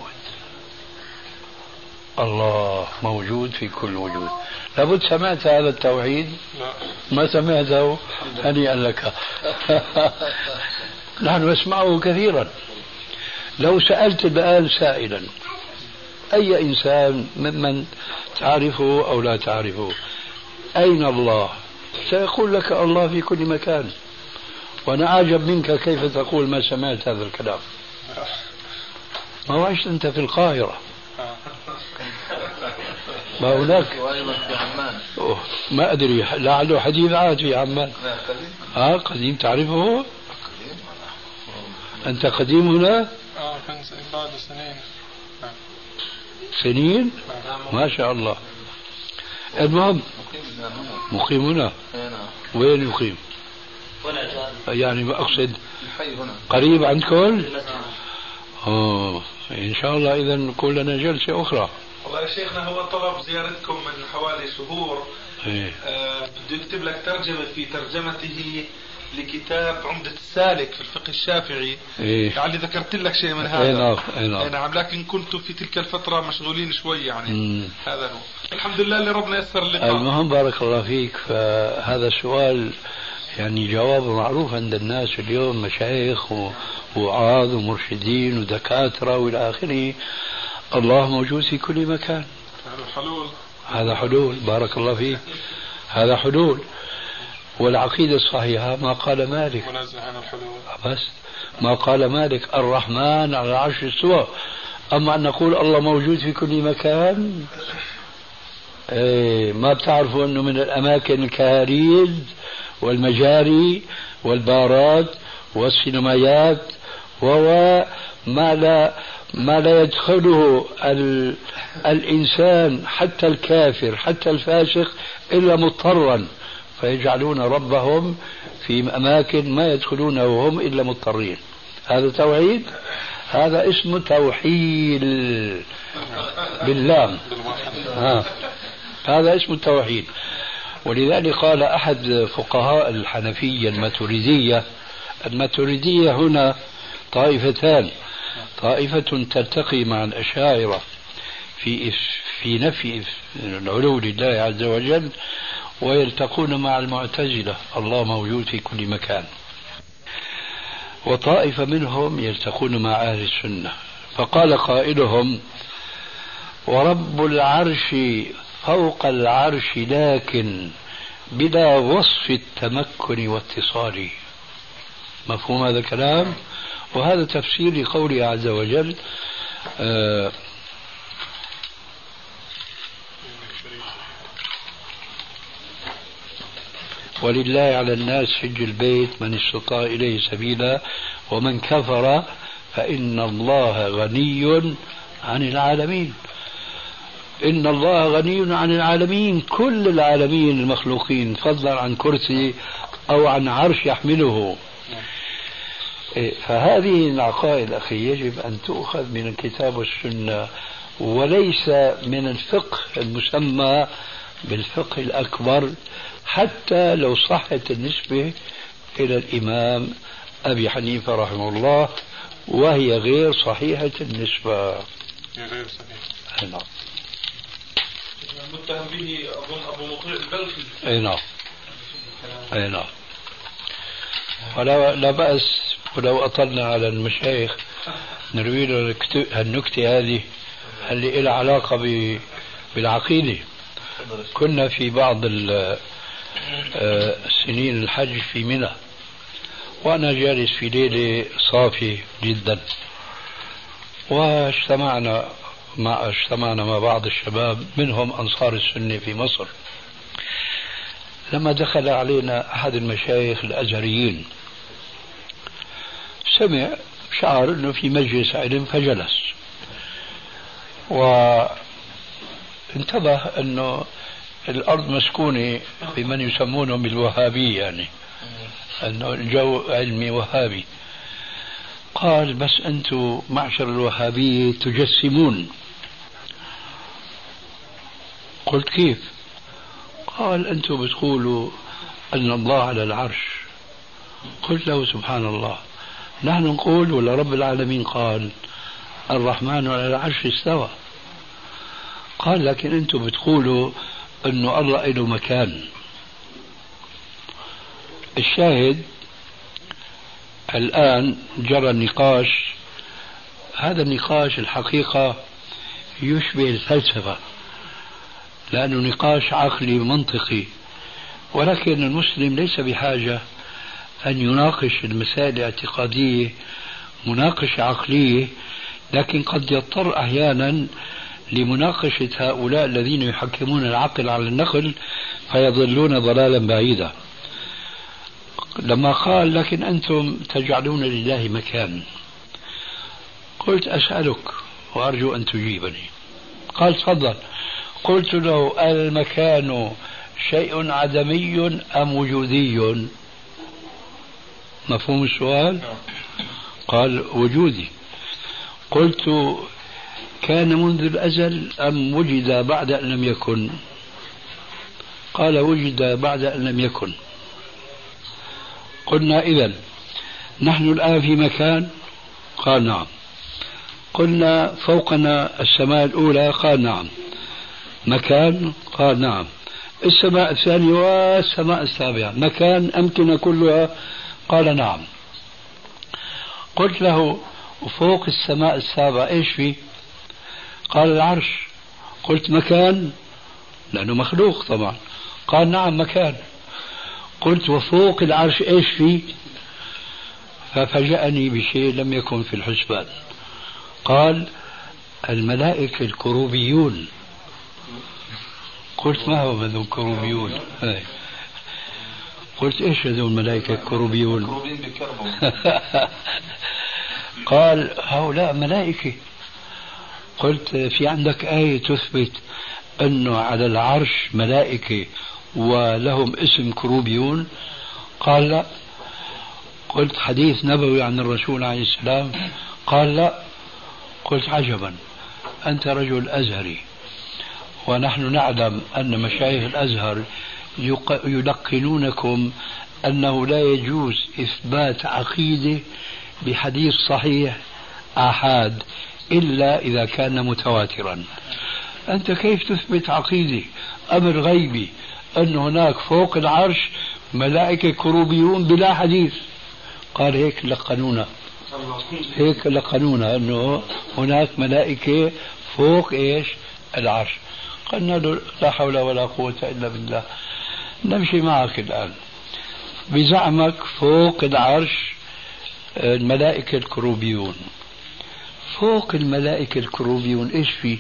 الله موجود في كل وجود. لابد سمعت هذا التوحيد؟ ما سمعته؟ هنيئا لك. نحن نسمعه كثيرا. لو سألت الآن سائلا أي إنسان ممن تعرفه أو لا تعرفه، أين الله؟ سيقول لك الله في كل مكان. وأنا أعجب منك كيف تقول ما سمعت هذا الكلام. ما هو عشت أنت في القاهرة، ما هناك ما أدري، لعله حديث عهد في عمان. قديم تعرفه؟ أنت قديم هنا؟ كان بعد سنين. سنين؟ ما شاء الله. المهم مقيم هنا. وين يقيم؟ يعني أقصد قريب عندكم؟ إن شاء الله إذا نكون لنا جلسة أخرى. والله يا شيخنا هو طلب زيارتكم من حوالي شهور. بده يكتب لك ترجمة في ترجمته لكتاب عمدة السالك في الفقه الشافعي. يعني ذكرت لك شيء من هذا. نعم، لكن كنت في تلك الفترة مشغولين شوي يعني. هذا هو. الحمد لله اللي ربنا يسر اللقاء. المهم بارك الله فيك. فهذا السؤال يعني جوابه معروف عند الناس اليوم، مشايخ ووعاظ ومرشدين ودكاترة وإلى آخره. الله موجود في كل مكان. هذا حلول. بارك الله فيك. هذا حلول. والعقيدة الصحيحة ما قال مالك، بس ما قال مالك الرحمن على العرش استوى. أما أن نقول الله موجود في كل مكان، ما بتعرفوا أنه من الأماكن الكهاريز والمجاري والبارات والسينمايات وهو ما لا يدخله الإنسان حتى الكافر حتى الفاسق إلا مضطرا، فيجعلون ربهم في أماكن ما يدخلونه هم إلا مضطرين. هذا توحيد. هذا اسمه توحيد بالله. هذا اسمه التوحيد. ولذلك قال أحد فقهاء الحنفية الماتريدية هنا طائفتان، طائفة تلتقي مع الأشاعرة في نفي العلو لله عز وجل، ويلتقون مع المعتزلة الله موجود في كل مكان، وطائفة منهم يلتقون مع أهل السنة. فقال قائلهم: ورب العرش فوق العرش لكن بلا وصف التمكن واتصاله. مفهوم هذا الكلام؟ وهذا تفسير لقوله عز وجل: ولله على الناس حج البيت من استطاع إليه سبيلا ومن كفر فإن الله غني عن العالمين. إن الله غني عن العالمين، كل العالمين المخلوقين، فضلا عن كرسي أو عن عرش يحمله. فهذه العقائد أخي يجب أن تؤخذ من الكتاب والسنة، وليس من الفقه المسمى بالفقه الأكبر، حتى لو صحت النسبة إلى الإمام أبي حنيفة رحمه الله، وهي غير صحيحة النسبة. غير صحيح. نعم. المتهم به أظن أبو مطيع البلخي. نعم. نعم. ولا بأس ولو أطلنا على المشايخ نروي له النكتة هذه اللي لها علاقة بالعقيدة. كنا في بعض سنين الحج في منى، وأنا جالس في ليلة صافي جدا، واجتمعنا مع بعض الشباب منهم أنصار السنة في مصر. لما دخل علينا أحد المشايخ الأزهريين سمع شعر أنه في مجلس علم فجلس، وانتبه أنه الأرض مسكونة بمن يسمونهم بالوهابية، يعني أنه الجو علمي وهابي. قال: بس أنتم معشر الوهابية تجسمون. قلت: كيف؟ قال: أنتم بتقولوا أن الله على العرش. قلت له: سبحان الله، نحن نقول ولا رب العالمين قال الرحمن على العرش استوى؟ قال: لكن أنتم بتقولوا أنه الله له مكان. الشاهد الآن جرى النقاش. هذا النقاش الحقيقة يشبه الفلسفة، لأنه نقاش عقلي منطقي، ولكن المسلم ليس بحاجة أن يناقش المسائل الاعتقادية مناقشة عقلية، لكن قد يضطر أحيانا لمناقشة هؤلاء الذين يحكمون العقل على النقل فيضلون ضلالا بعيدا. لما قال لكن أنتم تجعلون لله مكان، قلت أسألك وأرجو أن تجيبني. قال تفضل. قلت له المكان شيء عدمي أم وجودي؟ مفهوم السؤال؟ قال وجودي. قلت كان منذ الأزل أم وجد بعد أن لم يكن؟ قال وجد بعد أن لم يكن. قلنا إذن نحن الآن في مكان؟ قال نعم. قلنا فوقنا السماء الأولى؟ قال نعم. مكان؟ قال نعم. السماء الثانية والسماء السابعة مكان أمكنة كلها؟ قال نعم. قلت له فوق السماء السابعة إيش فيه؟ قال العرش. قلت مكان؟ لأنه مخلوق طبعا. قال نعم مكان. قلت وفوق العرش إيش فيه؟ ففاجأني بشيء لم يكن في الحسبان. قال الملائكة الكروبيون. قلت ما هو هذول الكروبيون؟ قلت ايش هذول الملائكة الكروبيون؟ قال هؤلاء ملائكة. قلت في عندك آية تثبت أنه على العرش ملائكة ولهم اسم كروبيون؟ قال لا. قلت حديث نبوي عن الرسول عليه السلام؟ قال لا. قلت عجبا، أنت رجل أزهري ونحن نعلم أن مشايخ الأزهر يلقنونكم أنه لا يجوز إثبات عقيدة بحديث صحيح آحاد إلا إذا كان متواترا. أنت كيف تثبت عقيدة أمر غيبي أن هناك فوق العرش ملائكة كروبيون بلا حديث؟ قال هيك لقنونا، هيك لقنونا أنه هناك ملائكة فوق إيش؟ العرش. قلنا له لا حول ولا قوة إلا بالله. نمشي معك الآن بزعمك فوق العرش الملائكة الكروبيون. فوق الملائكة الكروبيون إيش فيه؟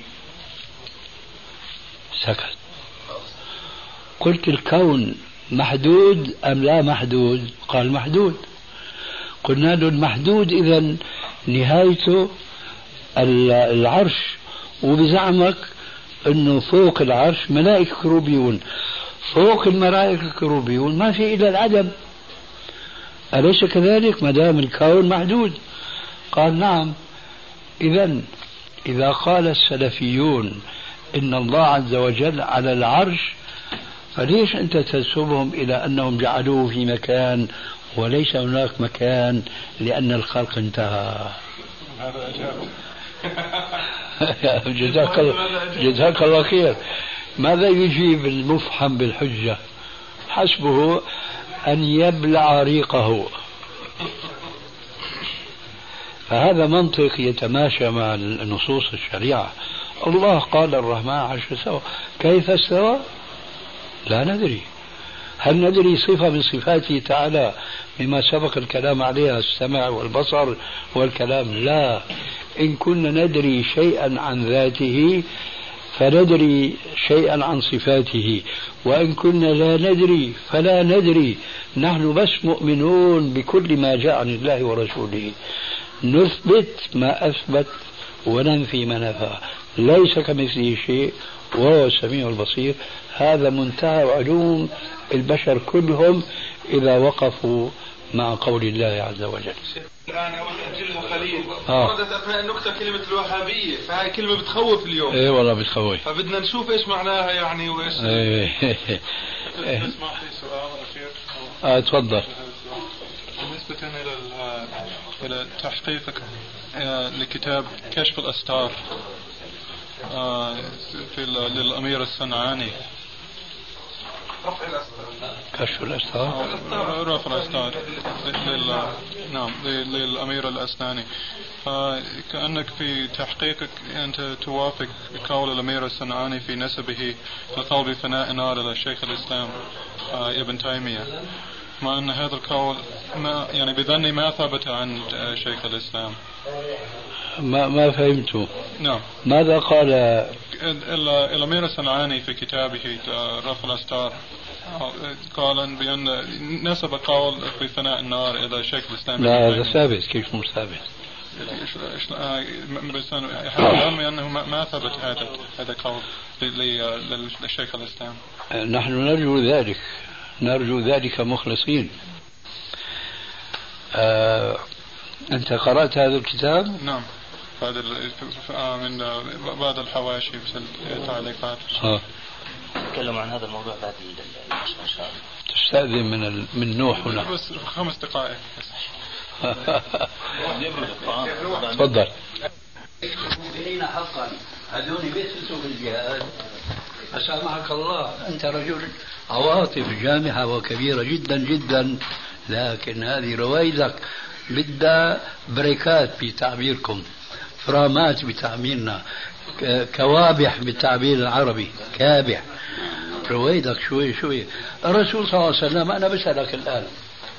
سكت. قلت الكون محدود أم لا محدود؟ قال محدود. قلنا له المحدود إذن نهايته العرش، وبزعمك أنه فوق العرش ملائكة كروبيون. فوق الملائكة الكروبيون ما في إلا العدم، أليس كذلك ما دام الكون محدود؟ قال نعم. إذن إذا قال السلفيون إن الله عز وجل على العرش، فليش أنت تنسبهم إلى أنهم جعلوه في مكان وليس هناك مكان لأن الخلق انتهى؟ جزاك الله خير. ماذا يجيب المفحم بالحجة؟ حسبه أن يبلع ريقه. فهذا منطق يتماشى مع نصوص الشريعة. الله قال الرحمن عرش استوى، كيف استوى؟ لا ندري. هل ندري صفة من صفاته تعالى مما سبق الكلام عليها، السمع والبصر والكلام؟ لا. إن كنا ندري شيئا عن ذاته فندري شيئا عن صفاته، وإن كنا لا ندري فلا ندري. نحن بس مؤمنون بكل ما جاء عن الله ورسوله، نثبت ما أثبت وننفي ما نفى. ليس كمثله شيء وهو السميع البصير. هذا منتهى علوم البشر كلهم إذا وقفوا مع قول الله عز وجل. الآن أول أجلها قليل وردت أثناء النكتة كلمة الوهابية، فهي كلمة بتخوف اليوم. إيه والله بتخوف. فبدنا نشوف إيش معناها يعني وإيش. اسمع في سؤال أخير. تفضل. بالنسبة إلى تحقيقك لكتاب كشف الأستار للأمير الصنعاني، رفع الأستار. كشف الأستار. رفع الأستار نعم للأمير الأسناني. فكأنك في تحقيقك أنت توافق قول الأمير الصنعاني في نسبه القول بفناء النار إلى شيخ الإسلام ابن تيمية، مع أن هذا القول ما يعني بظني ما ثبت عن شيخ الإسلام. ما فهمته. نعم. ماذا قال الأمير الصنعاني في كتابه رفع الأستار؟ قال بأن نسب قول بفناء النار إلى شيخ الإسلام. لا هذا ثابت. كيف مش ثابت؟ بس أنه ما ثبت هذا قول للشيخ الإسلام. نحن نرجو ذلك مخلصين. أنت قرأت هذا الكتاب؟ نعم من بعض الحواشي في التعليقات. تكلم عن هذا الموضوع بعد الشهر. تستأذن من نوح هنا بس 5 دقائق. تفضل. حقا هذول بيثبتوا في الجهاد. أسامحك الله، أنت رجل عواطف جامحة وكبيرة جدا جدا، لكن هذه رويدك بدها بريكات بتعبيركم، فرامات بتعبيرنا، كوابح بالتعبير العربي، كابح. رويدك شوي. الرسول صلى الله عليه وسلم، أنا بسألك الآن،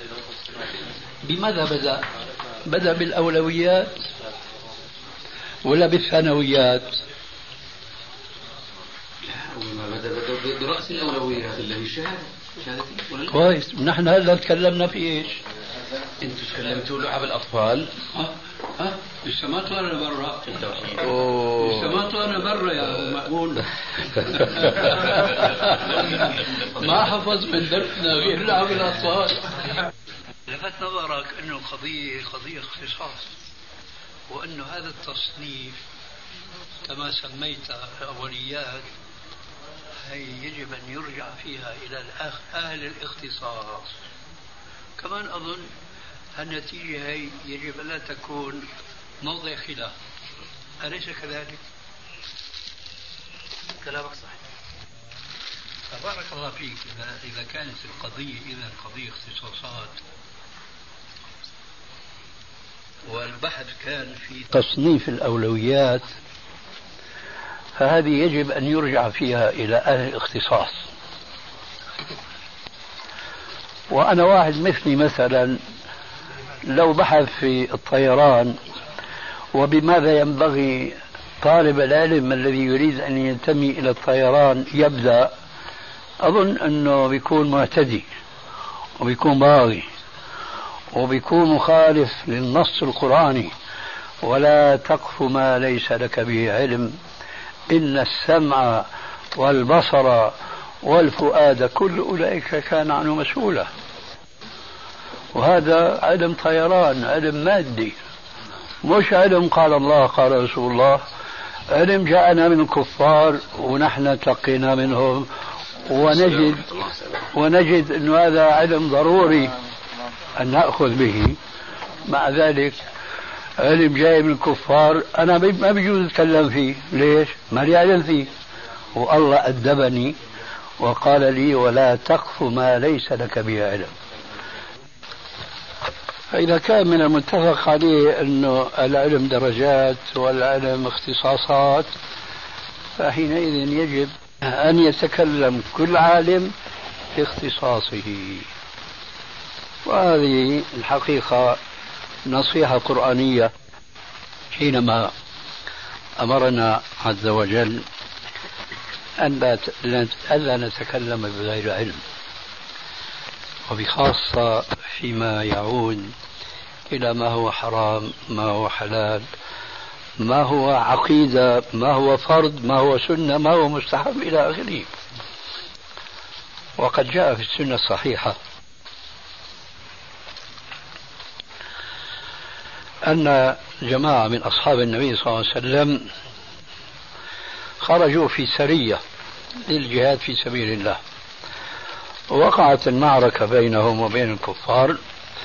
بماذا بدأ بالأولويات ولا بالثانويات؟ برأس الأولويات اللي هي الشهادة. كويس. نحن هلا تكلمنا في ايش؟ انتوا تكلمتوا لعب الأطفال. لسه ما طلعنا برا. لسه ما طلعنا برا يا مأمون. ما حفظ من درسنا غير لعب الأطفال. لفت نظرك أنه قضية اختصاص، وأنه هذا التصنيف كما سميت الأوليات هي يجب أن يرجع فيها إلى أهل الاختصاص. كمان أظن النتيجة هي يجب أن لا تكون موضع خلاف، أليس كذلك؟ كلامك صحيح. تبارك الله فيك. إذا كانت القضية قضية اختصاصات والبحث كان في تصنيف الأولويات، فهذه يجب أن يرجع فيها إلى أهل الاختصاص. وأنا واحد مثلي مثلا لو بحث في الطيران وبماذا ينبغي طالب العلم الذي يريد أن ينتمي إلى الطيران يبدأ، أظن أنه بيكون معتدي وبيكون باغي وبيكون مخالف للنص القرآني. ولا تقف ما ليس لك به علم، إن السمع والبصر والفؤاد كل أولئك كان عنه مسؤولا. وهذا علم طيران، علم مادي، مش علم قال الله قال رسول الله. علم جاءنا من الكفار ونحن تلقينا منهم، ونجد أن هذا علم ضروري أن نأخذ به. مع ذلك علم جاي من الكفار أنا ما بيجوز أتكلم فيه. ليش؟ ما لي علم فيه. والله أدبني وقال لي ولا تقف ما ليس لك به علم. فإذا كان من المتفق عليه أنه العلم درجات والعلم اختصاصات، فحينئذ يجب أن يتكلم كل عالم في اختصاصه. وهذه الحقيقة نصيحة قرآنية حينما أمرنا عز وجل أن لا نتكلم بغير علم، وبخاصة فيما يعود إلى ما هو حرام، ما هو حلال، ما هو عقيدة، ما هو فرض، ما هو سنة، ما هو مستحب إلى آخره. وقد جاء في السنة الصحيحة أن جماعة من أصحاب النبي صلى الله عليه وسلم خرجوا في سرية للجهاد في سبيل الله، ووقعت المعركة بينهم وبين الكفار،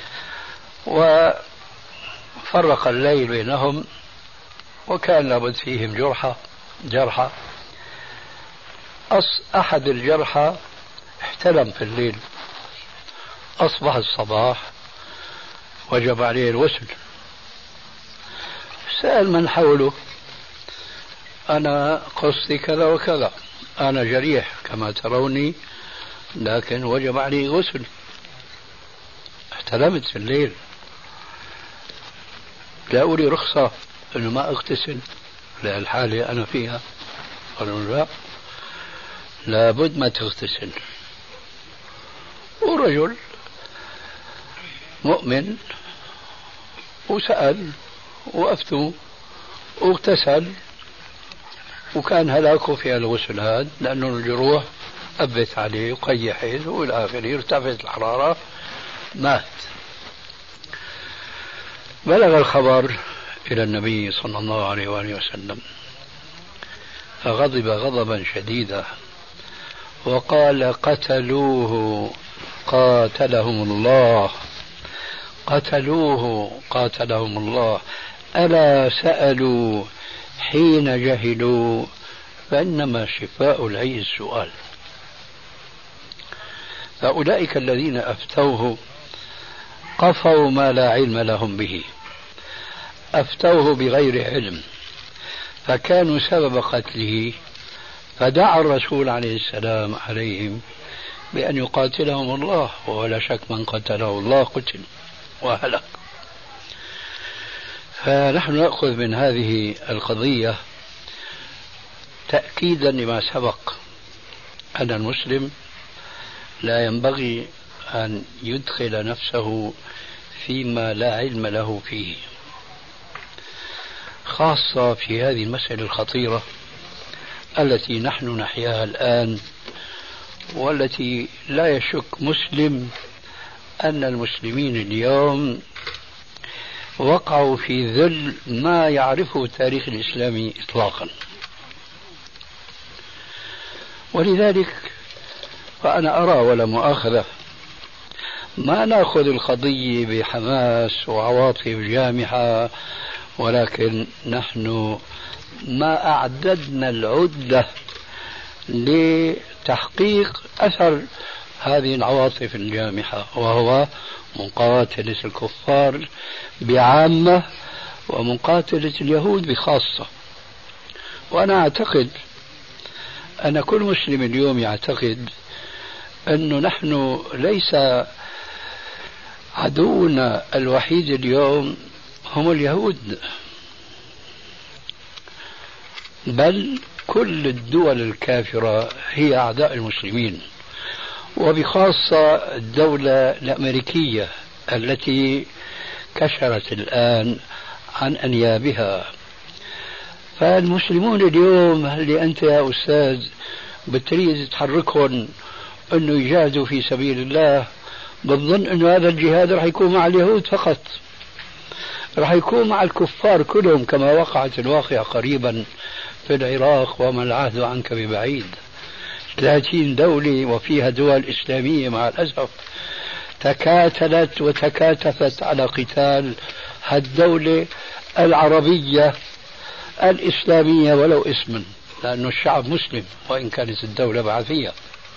وفرق الليل بينهم، وكان لابد فيهم جرحى. أحد الجرحى احتلم في الليل، أصبح الصباح وجب عليه الغسل. سأل من حوله: أنا قصدي كذا وكذا، أنا جريح كما تروني، لكن وجب علي غسل، احتلمت في الليل، لا لي رخصة أنه ما أغتسل للحالة أنا فيها؟ قالوا لا، لابد ما تغتسل. ورجل مؤمن وسأل وأفتوا واغتسل، وكان هلاكه في الغسل هذا لأنه الجروح أبت عليه وقيحت وإلى آخره، ارتفعت الحرارة، مات. بلغ الخبر إلى النبي صلى الله عليه وآله وسلم، فغضب غضبا شديدا وقال: قتلوه قاتلهم الله، قتلوه قاتلهم الله، ألا سألوا حين جهلوا فإنما شفاء العي السؤال. فأولئك الذين أفتوه قفوا ما لا علم لهم به، أفتوه بغير علم، فكانوا سبب قتله، فدعا الرسول عليه السلام عليهم بأن يقاتلهم الله، ولا شك من قتله الله قتل وهلك. فنحن نأخذ من هذه القضية تأكيدا لما سبق، أن المسلم لا ينبغي أن يدخل نفسه فيما لا علم له فيه، خاصة في هذه المسألة الخطيرة التي نحن نحياها الآن، والتي لا يشك مسلم أن المسلمين اليوم وقعوا في ذل ما يعرفه التاريخ الإسلامي إطلاقا. ولذلك فأنا أرى ولا مؤاخذة ما نأخذ القضية بحماس وعواطف جامحة، ولكن نحن ما أعددنا العدة لتحقيق أثر هذه العواطف الجامحة، وهو مقاتلة الكفار بعامة ومقاتلة اليهود بخاصة. وأنا أعتقد أن كل مسلم اليوم يعتقد أنه نحن ليس عدونا الوحيد اليوم هم اليهود، بل كل الدول الكافرة هي أعداء المسلمين، وبخاصة الدولة الأمريكية التي كشرت الآن عن أنيابها. فالمسلمون اليوم اللي أنت يا أستاذ بتريد تحركهم أنه يجاهدوا في سبيل الله، بظن أنه هذا الجهاد رح يكون مع اليهود فقط، رح يكون مع الكفار كلهم، كما وقعت الواقعة قريبا في العراق، وما العهد عنك ببعيد. 30 دولة وفيها دول إسلامية مع الأسف تكاتلت وتكاتفت على قتال الدولة العربية الإسلامية ولو اسما، لأن الشعب مسلم وإن كانت الدولة بعثية.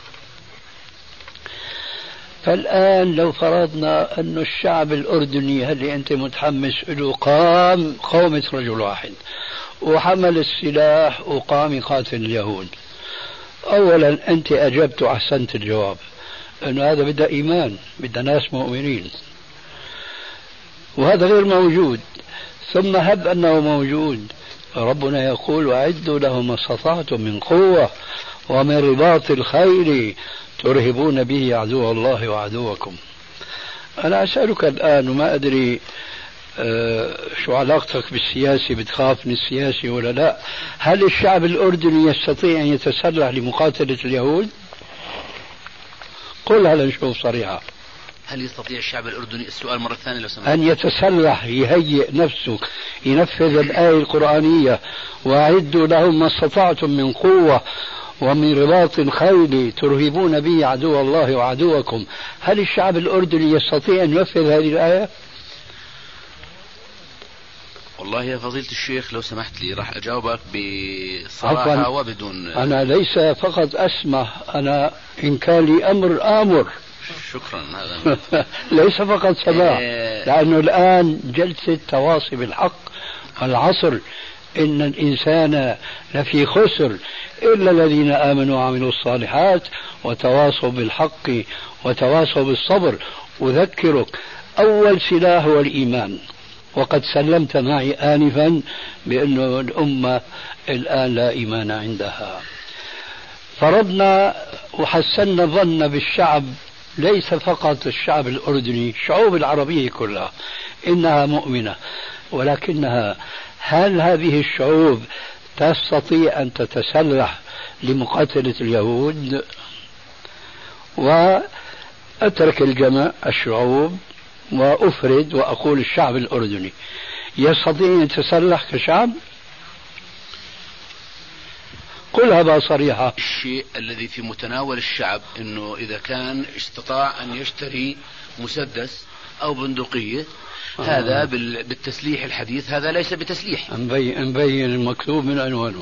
فالآن لو فرضنا أن الشعب الأردني اللي أنت متحمس له قام قومة رجل واحد وحمل السلاح وقام يقاتل اليهود، أولا أنت أجبت وأحسنت الجواب أنه هذا بدأ إيمان، بدأ ناس مؤمنين، وهذا غير موجود. ثم هب أنه موجود، ربنا يقول: وأعدوا لهم ما استطعتم من قوة ومن رباط الخيل ترهبون به عدو الله وعدوكم. أنا أسألك الآن وما أدري شو علاقتك بالسياسي، بتخاف من السياسي ولا لا؟ هل الشعب الأردني يستطيع أن يتسلح لمقاتلة اليهود؟ قل هل نشوف صريحة. هل يستطيع الشعب الأردني، السؤال مرة ثانية لو سمحت، أن يتسلح، يهيئ نفسه، ينفذ الآية القرآنية: وأعدوا لهم ما استطعتم من قوة ومن رباط الخيل ترهبون به عدو الله وعدوكم؟ هل الشعب الأردني يستطيع أن ينفذ هذه الآية؟ والله يا فضيلة الشيخ لو سمحت لي راح أجاوبك بصراحة وبدون. أنا ليس فقط أسمع، أنا إن كان لي أمر آمر. شكرا. هذا ليس فقط سماع، لأنه الآن جلسة تواصي بالحق والعصر، إن الإنسان لفي خسر إلا الذين آمنوا وعملوا الصالحات وتواصوا بالحق وتواصوا بالصبر. أذكرك أول سلاح هو الإيمان، وقد سلمت معي آنفا بأن الأمة الآن لا إيمان عندها. فرضنا وحسنا الظن بالشعب، ليس فقط الشعب الأردني، الشعوب العربية كلها إنها مؤمنة، ولكنها هل هذه الشعوب تستطيع أن تتسلح لمقاتلة اليهود؟ وأترك الجمع الشعوب وأفرد وأقول الشعب الأردني يستطيع أن يتسلح كشعب؟ قلها بصريحة. الشيء الذي في متناول الشعب أنه إذا كان استطاع أن يشتري مسدس أو بندقية هذا بالتسليح الحديث، هذا ليس بتسليح. نبين المكتوب من عنوانه.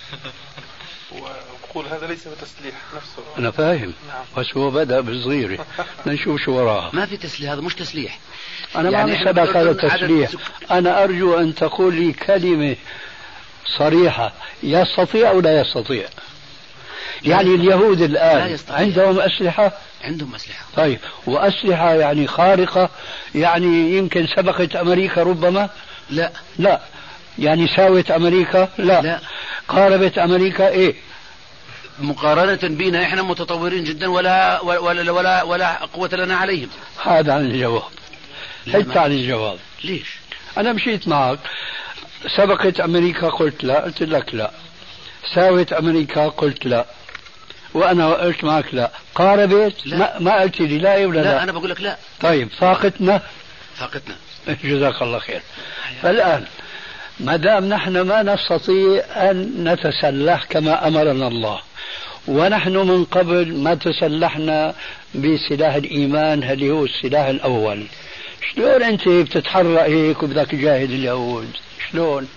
وأقول هذا ليس بتسليح نفسه. أنا فاهم. نعم. بس هو بدأ بالصغيرة. نشوف شو وراها. ما في تسليح، هذا مش تسليح. أنا يعني ما سبق هذا التسليح. أنا أرجو أن تقول لي كلمة صريحة، يستطيع أو لا يستطيع؟ يعني اليهود الآن عندهم أسلحة؟ عندهم أسلحة. طيب، وأسلحة يعني خارقة، يعني يمكن سبقت أمريكا ربما؟ لا. يعني ساوت أمريكا؟ لا. قاربت أمريكا؟ إيه؟ مقارنة بنا إحنا متطورين جدا ولا قوة لنا عليهم. هذا عن الجواب. حتى عن الجواب. ليش؟ أنا مشيت معك. سبقت أمريكا قلت لا، قلت لك لا. ساوت أمريكا قلت لا، وأنا قلت معك لا. قاربت؟ لا. ما قلت لي لا ولا لا؟ أنا بقول لك لا. طيب، فاقتنا؟ جزاك الله خير. فالآن ما دام نحن ما نستطيع أن نتسلح كما أمرنا الله، ونحن من قبل ما تسلحنا بسلاح الإيمان اللي هو السلاح الأول، شلون أنت بتتحرك هيك وبدك تجاهد اليهود؟ شلون؟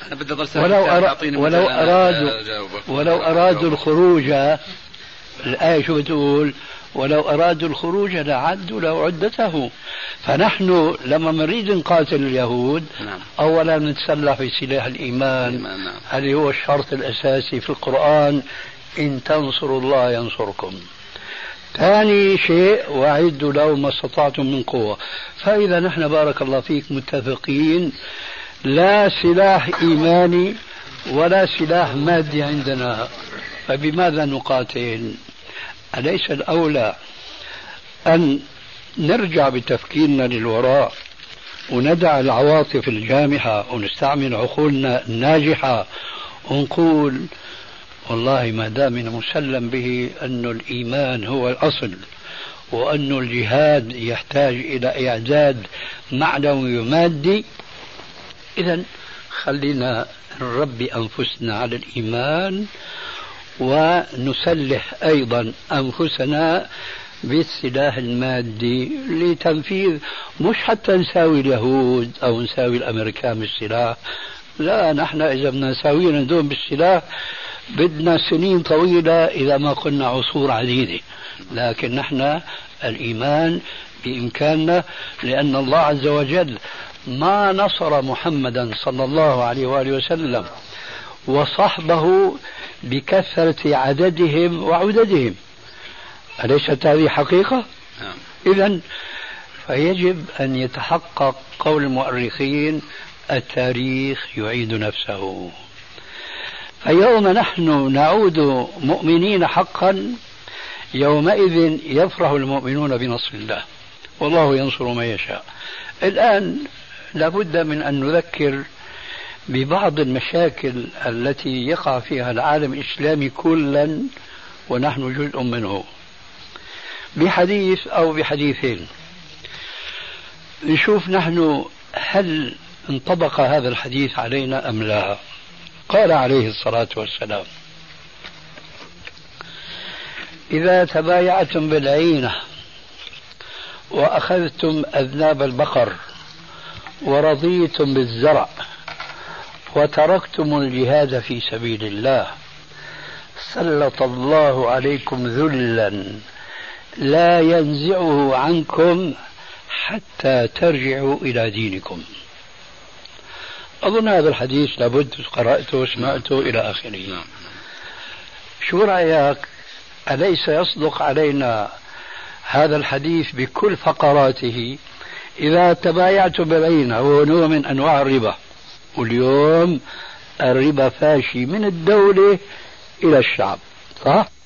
ولو أرادوا الخروج، الآية شو بتقول؟ ولو أرادوا الخروج لعدوا له عدته. فنحن لما نريد نقاتل اليهود أولا نتسلح في سلاح الإيمان اللي هو الشرط الأساسي في القرآن: إن تنصروا الله ينصركم. ثاني شيء: وأعدوا له ما استطعتم من قوة. فإذا نحن بارك الله فيك متفقين، لا سلاح إيماني ولا سلاح مادي عندنا، فبماذا نقاتل؟ أليس الأولى أن نرجع بتفكيرنا للوراء وندع العواطف الجامحة ونستعمل عقولنا الناجحة ونقول والله ما دامنا مسلم به أن الإيمان هو الأصل، وأن الجهاد يحتاج إلى إعداد معنوي ومادي، إذن خلينا نربي أنفسنا على الإيمان ونسلح أيضا أنفسنا بالسلاح المادي لتنفيذ، مش حتى نساوي اليهود أو نساوي الأمريكان بالسلاح، لا، نحن إذا بدنا نساوينا دون بالسلاح بدنا سنين طويلة إذا ما قلنا عصور عديدة. لكن نحن الإيمان بإمكاننا، لأن الله عز وجل ما نصر محمدا صلى الله عليه وآله وسلم وصحبه بكثرة عددهم وعددهم. أليست هذه حقيقة؟ إذن فيجب أن يتحقق قول المؤرخين: التاريخ يعيد نفسه. فيوم نحن نعود مؤمنين حقا، يومئذ يفرح المؤمنون بنصر الله، والله ينصر من يشاء. الآن لابد من أن نذكر ببعض المشاكل التي يقع فيها العالم الإسلامي كلا ونحن جزء منه، بحديث أو بحديثين، نشوف نحن هل انطبق هذا الحديث علينا أم لا. قال عليه الصلاة والسلام: إذا تبايعتم بالعينة وأخذتم أذناب البقر ورضيتم بالزرع وتركتم الجهاد في سبيل الله سلط الله عليكم ذلا لا ينزعه عنكم حتى ترجعوا إلى دينكم. أظن هذا الحديث لابد قرأته وسمعته إلى آخره. شو رأيك؟ أليس يصدق علينا هذا الحديث بكل فقراته إذا تبايعت ببينه وهو نوع من أنواع الربا، واليوم الربا فاشي من الدولة إلى الشعب، صح؟